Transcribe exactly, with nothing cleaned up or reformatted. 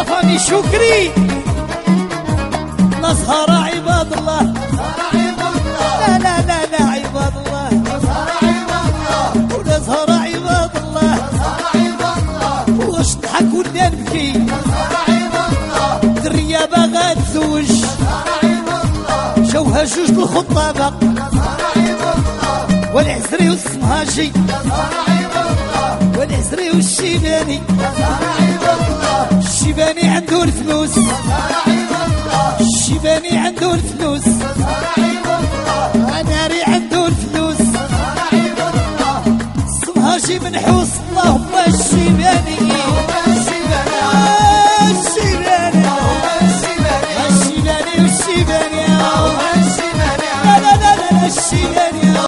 لافامي شكري نصهر عباد الله لا لا لا لا عباد الله ونصهر عباد الله واش نضحك ولا نبكي دريا باغا تزوج جوها جوج بالخطابة والعزري والصمهاجي والعزري والشيباني الشيباني عنده الفلوس الشيباني عنده الفلوس ناري عنده الفلوس الصمهاجي منحوس اللهم الشيباني الشيباني الشيباني والشيباني لا لا لا لا الشيباني